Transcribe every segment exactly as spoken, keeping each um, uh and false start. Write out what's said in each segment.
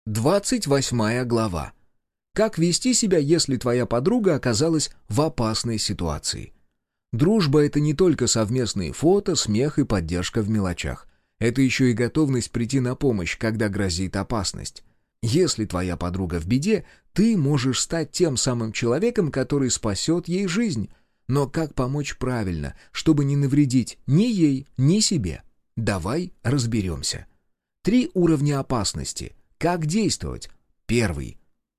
Двадцать восьмая глава. Как вести себя, если твоя подруга оказалась в опасной ситуации? Дружба — это не только совместные фото, смех и поддержка в мелочах. Это еще и готовность прийти на помощь, когда грозит опасность. Если твоя подруга в беде, ты можешь стать тем самым человеком, который спасет ей жизнь. Но как помочь правильно, чтобы не навредить ни ей, ни себе? Давай разберемся. Три уровня опасности. Как действовать? Первый.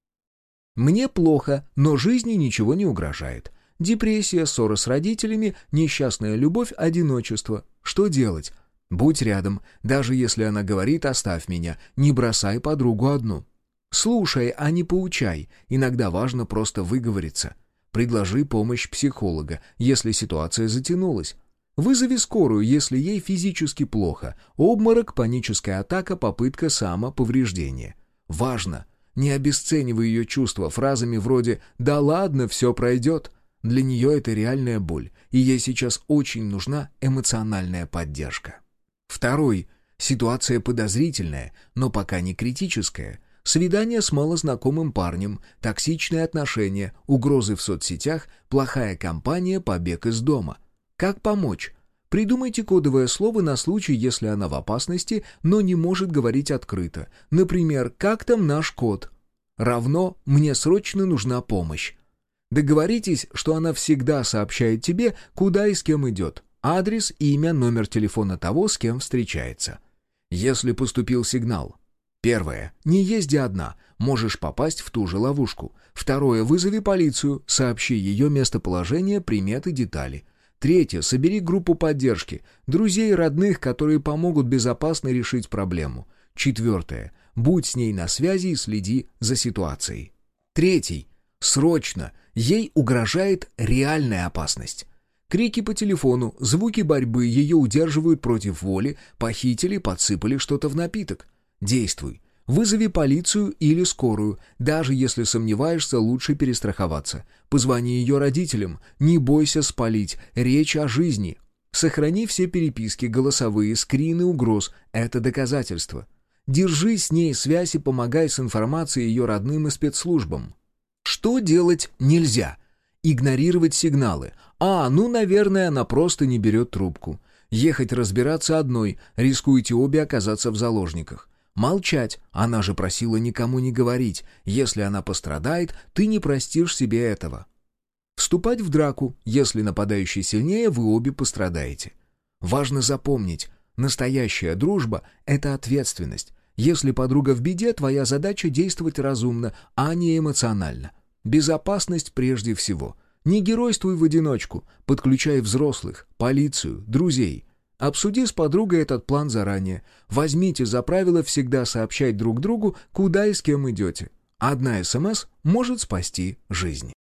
Мне плохо, но жизни ничего не угрожает. Депрессия, ссора с родителями, несчастная любовь, одиночество. Что делать? Будь рядом, даже если она говорит «оставь меня», не бросай подругу одну. Слушай, а не поучай, иногда важно просто выговориться. Предложи помощь психолога, если ситуация затянулась. Вызови скорую, если ей физически плохо. Обморок, паническая атака, попытка самоповреждения. Важно, не обесценивай ее чувства фразами вроде «да ладно, все пройдет». Для нее это реальная боль, и ей сейчас очень нужна эмоциональная поддержка. Второй. Ситуация подозрительная, но пока не критическая. Свидание с малознакомым парнем, токсичные отношения, угрозы в соцсетях, плохая компания, побег из дома. Как помочь? Придумайте кодовое слово на случай, если она в опасности, но не может говорить открыто. Например, «как там наш кот?» Равно «мне срочно нужна помощь». Договоритесь, что она всегда сообщает тебе, куда и с кем идет. Адрес, имя, номер телефона того, с кем встречается. Если поступил сигнал. Первое. Не езди одна. Можешь попасть в ту же ловушку. Второе. Вызови полицию. Сообщи ее местоположение, приметы, детали. Третье. Собери группу поддержки. Друзей и родных, которые помогут безопасно решить проблему. Четвертое. Будь с ней на связи и следи за ситуацией. Третий. Срочно. Ей угрожает реальная опасность. Крики по телефону, звуки борьбы ее удерживают против воли, похитили, подсыпали что-то в напиток. Действуй. Вызови полицию или скорую. Даже если сомневаешься, лучше перестраховаться. Позвони ее родителям. Не бойся спалить. Речь о жизни. Сохрани все переписки, голосовые, скрины угроз. Это доказательство. Держи с ней связь и помогай с информацией ее родным и спецслужбам. Что делать нельзя? Игнорировать сигналы. А, ну, наверное, она просто не берет трубку. Ехать разбираться одной, рискуете обе оказаться в заложниках. Молчать, она же просила никому не говорить. Если она пострадает, ты не простишь себе этого. Вступать в драку, если нападающий сильнее, вы обе пострадаете. Важно запомнить, настоящая дружба — это ответственность. Если подруга в беде, твоя задача действовать разумно, а не эмоционально. Безопасность прежде всего. Не геройствуй в одиночку, подключай взрослых, полицию, друзей. Обсуди с подругой этот план заранее. Возьмите за правило всегда сообщать друг другу, куда и с кем идете. Одна СМС может спасти жизнь.